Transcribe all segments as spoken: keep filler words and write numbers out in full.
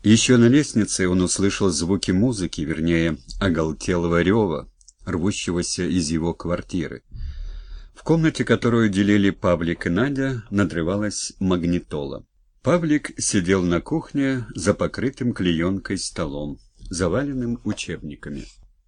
Еще на лестнице он услышал звуки музыки, вернее, оголтелого рева, рвущегося из его квартиры. В комнате, которую делили Павлик и Надя, надрывалась магнитола. Павлик сидел на кухне за покрытым клеенкой столом, заваленным учебниками.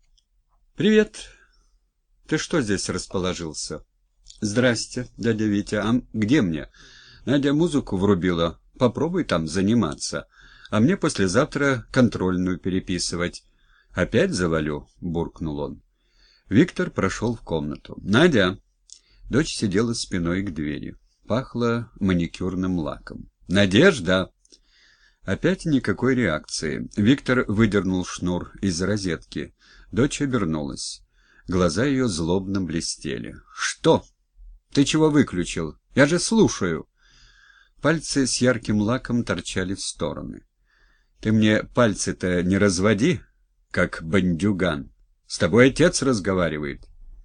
«Привет! Ты что здесь расположился?» «Здрасте, дядя Витя. А где мне? Надя музыку врубила. Попробуй там заниматься. А мне послезавтра контрольную переписывать. Опять завалю?» — буркнул он. Виктор прошел в комнату. «Надя!» Дочь сидела спиной к двери. Пахло маникюрным лаком. «Надежда!» Опять никакой реакции. Виктор выдернул шнур из розетки. Дочь обернулась. Глаза ее злобно блестели. «Что? Ты чего выключил? Я же слушаю!» Пальцы с ярким лаком торчали в стороны. «Ты мне пальцы-то не разводи, как бандюган. С тобой отец разговаривает».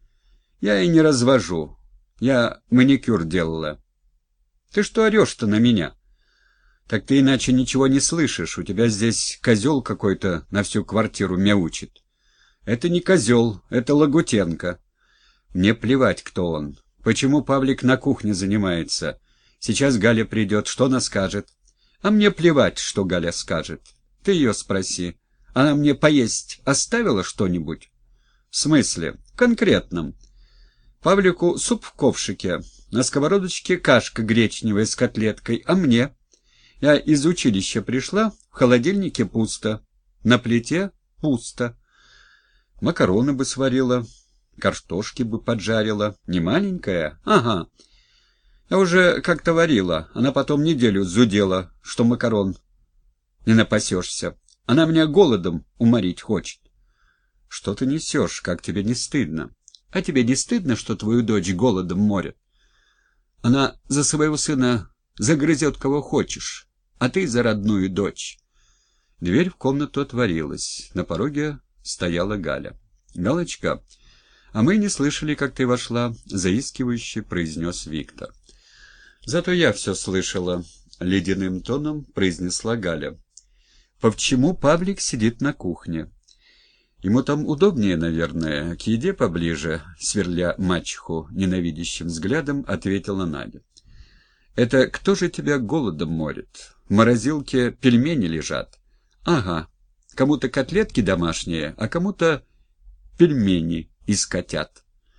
«Я и не развожу. Я маникюр делала». «Ты что орешь-то на меня?» «Так ты иначе ничего не слышишь. У тебя здесь козел какой-то на всю квартиру мяучит». «Это не козел, это Лагутенко». «Мне плевать, кто он. Почему Павлик на кухне занимается? Сейчас Галя придет, что она скажет?» «А мне плевать, что Галя скажет. Ты ее спроси. Она мне поесть оставила что-нибудь?» «В смысле? В конкретном. Павлику суп в ковшике, на сковородочке кашка гречневая с котлеткой, а мне? Я из училища пришла, в холодильнике пусто, на плите пусто. Макароны бы сварила, картошки бы поджарила. Не маленькая? Ага. Я уже как-то варила, она потом неделю зудела, что макарон не напасешься. Она меня голодом уморить хочет». «Что ты несешь? Как тебе не стыдно?» «А тебе не стыдно, что твою дочь голодом морят? Она за своего сына загрызет кого хочешь, а ты за родную дочь». Дверь в комнату отворилась. На пороге стояла Галя. «Галочка, а мы не слышали, как ты вошла», — заискивающе произнес Виктор. «Зато я все слышала», — ледяным тоном произнесла Галя. «Почему Павлик сидит на кухне?» «Ему там удобнее, наверное, к еде поближе», — сверля мачеху ненавидящим взглядом, ответила Надя. «Это кто же тебя голодом морит? В морозилке пельмени лежат». «Ага, кому-то котлетки домашние, а кому-то пельмени из котят.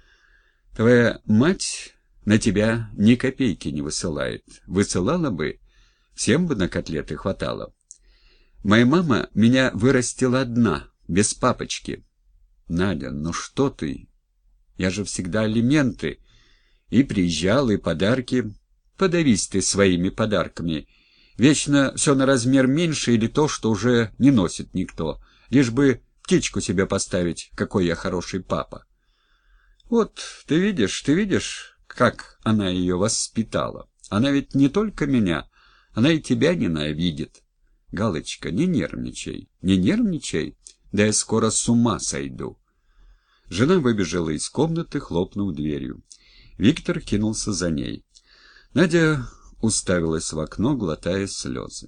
Твоя мать на тебя ни копейки не высылает. Высылала бы, всем бы на котлеты хватало. Моя мама меня вырастила одна, без папочки». «Надя, ну что ты? Я же всегда алименты. И приезжал, и подарки. Подавись ты своими подарками. Вечно все на размер меньше или то, что уже не носит никто. Лишь бы птичку себе поставить, какой я хороший папа». «Вот, ты видишь, ты видишь, как она ее воспитала. Она ведь не только меня, она и тебя ненавидит. Галочка, не нервничай, не нервничай. Да я скоро с ума сойду». Жена выбежала из комнаты, хлопнув дверью. Виктор кинулся за ней. Надя уставилась в окно, глотая слезы.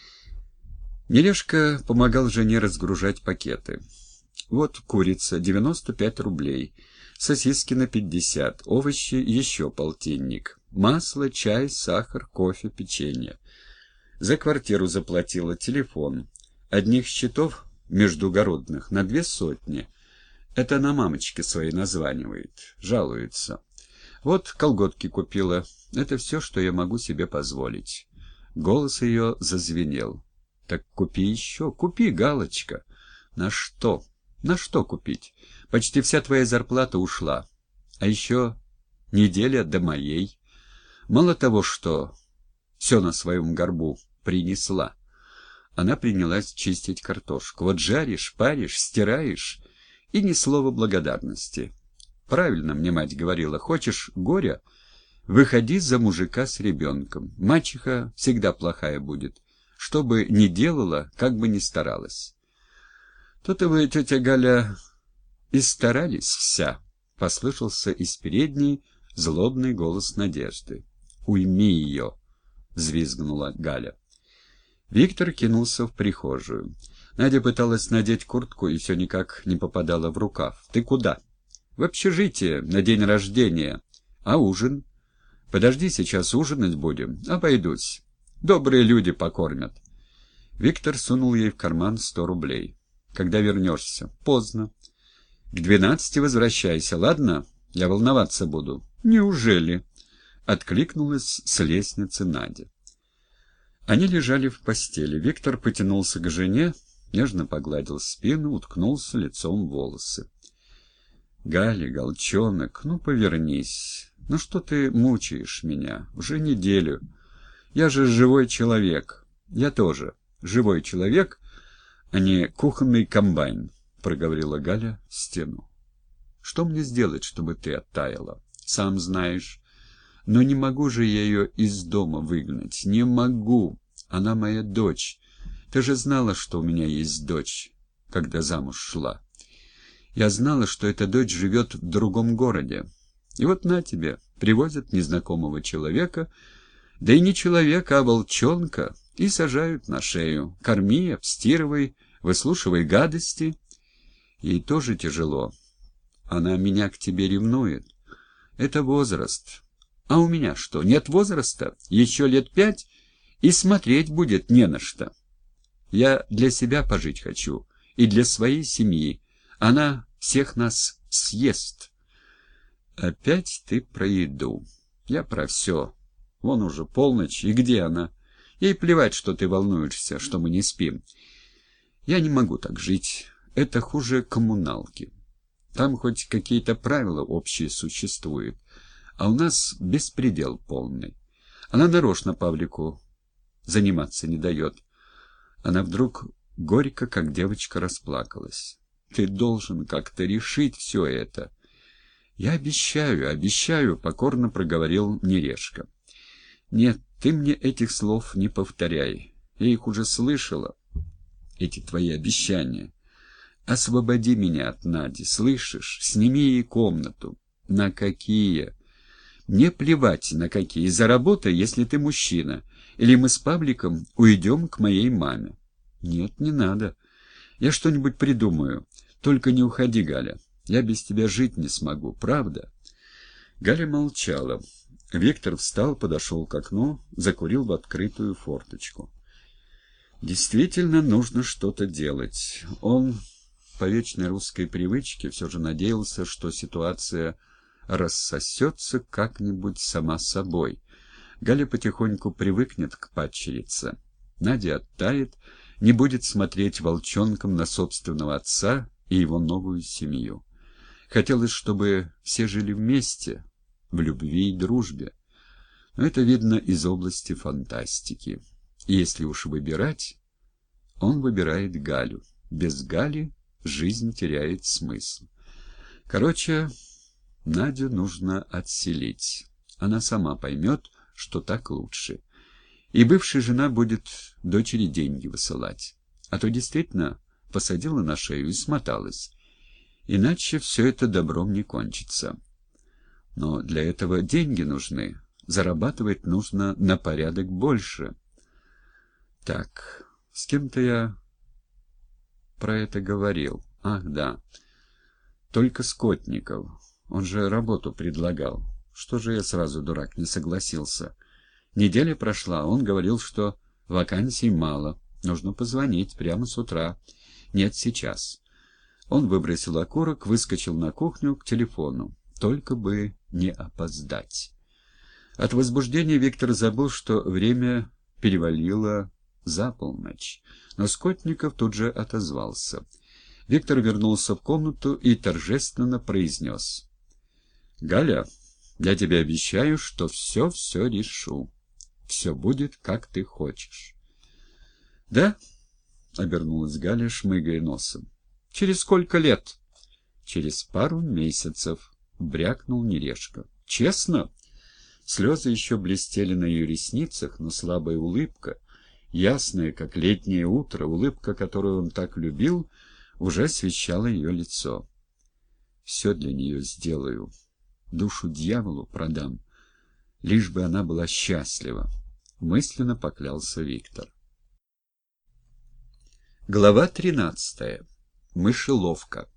Мелешка помогал жене разгружать пакеты. «Вот курица, девяносто пять рублей, сосиски на пятьдесят, овощи еще полтинник, масло, чай, сахар, кофе, печенье. За квартиру заплатила, телефон. Одних счетов междугородных на две сотни. Это она мамочке своей названивает, жалуется. Вот колготки купила. Это все, что я могу себе позволить». Голос ее зазвенел. «Так купи еще, купи, Галочка». «На что? На что купить? Почти вся твоя зарплата ушла. А еще неделя до моей. Мало того, что все на своем горбу принесла». Она принялась чистить картошку. «Вот жаришь, паришь, стираешь, и ни слова благодарности. Правильно мне мать говорила, хочешь горя, выходи за мужика с ребенком. Мачеха всегда плохая будет, что бы ни делала, как бы ни старалась». «То-то вы, тетя Галя, и старались вся», — послышался из передней злобный голос Надежды. «Уйми ее», — взвизгнула Галя. Виктор кинулся в прихожую. Надя пыталась надеть куртку и все никак не попадала в рукав. «Ты куда?» «В общежитие, на день рождения. А ужин?» «Подожди, сейчас ужинать будем. Обойдусь. Добрые люди покормят». Виктор сунул ей в карман сто рублей. «Когда вернешься?» «Поздно». «К двенадцати возвращайся, ладно? Я волноваться буду». «Неужели?» — откликнулась с лестницы Надя. Они лежали в постели. Виктор потянулся к жене, нежно погладил спину, уткнулся лицом в волосы. «Галя, голчонок, ну повернись. Ну что ты мучаешь меня? Уже неделю. Я же живой человек. Я тоже живой человек, а не кухонный комбайн», — проговорила Галя в стену. «Что мне сделать, чтобы ты оттаяла? Сам знаешь. Но не могу же я ее из дома выгнать. Не могу. Она моя дочь. Ты же знала, что у меня есть дочь, когда замуж шла. Я знала, что эта дочь живет в другом городе. И вот на тебе, привозят незнакомого человека, да и не человека, а волчонка, и сажают на шею. Корми, обстирывай, выслушивай гадости. Ей тоже тяжело. Она меня к тебе ревнует. Это возраст. А у меня что, нет возраста? Еще лет пять, и смотреть будет не на что. Я для себя пожить хочу, и для своей семьи. Она всех нас съест». «Опять ты про еду. Я про все. Вон уже полночь, и где она? Ей плевать, что ты волнуешься, что мы не спим. Я не могу так жить. Это хуже коммуналки. Там хоть какие-то правила общие существуют. А у нас беспредел полный. Она нарочно Павлику заниматься не дает». Она вдруг горько, как девочка, расплакалась. «Ты должен как-то решить все это». «Я обещаю, обещаю», — покорно проговорил Нерешка. «Нет, ты мне этих слов не повторяй. Я их уже слышала, эти твои обещания. Освободи меня от Нади, слышишь? Сними ей комнату». «На какие?» «Мне плевать, на какие. Заработай, если ты мужчина. Или мы с Павликом уйдем к моей маме». «Нет, не надо. Я что-нибудь придумаю. Только не уходи, Галя. Я без тебя жить не смогу, правда?» Галя молчала. Виктор встал, подошел к окну, закурил в открытую форточку. Действительно, нужно что-то делать. Он, по вечной русской привычке, все же надеялся, что ситуация рассосется как-нибудь сама собой. Галя потихоньку привыкнет к падчерице. Надя оттает, не будет смотреть волчонком на собственного отца и его новую семью. Хотелось, чтобы все жили вместе, в любви и дружбе. Но это видно из области фантастики. И если уж выбирать, он выбирает Галю. Без Гали жизнь теряет смысл. Короче, Надю нужно отселить. Она сама поймет, что так лучше. И бывшая жена будет дочери деньги высылать. А то действительно посадила на шею и смоталась. Иначе все это добром не кончится. Но для этого деньги нужны. Зарабатывать нужно на порядок больше. Так, с кем-то я про это говорил. Ах, да. Только Скотников. Он же работу предлагал. Что же я сразу, дурак, не согласился? Неделя прошла, он говорил, что вакансий мало. Нужно позвонить прямо с утра. Нет, сейчас. Он выбросил окурок, выскочил на кухню к телефону. Только бы не опоздать. От возбуждения Виктор забыл, что время перевалило за полночь. Но Скотников тут же отозвался. Виктор вернулся в комнату и торжественно произнес: «Галя, я тебе обещаю, что все-все решу. Все будет, как ты хочешь». «Да?» — обернулась Галя, шмыгая носом. «Через сколько лет?» «Через пару месяцев», — брякнул Нерешка. «Честно?» Слезы еще блестели на ее ресницах, но слабая улыбка, ясная, как летнее утро, улыбка, которую он так любил, уже освещала ее лицо. «Все для нее сделаю, душу дьяволу продам, лишь бы она была счастлива», — мысленно поклялся Виктор. Глава тринадцатая. Мышеловка.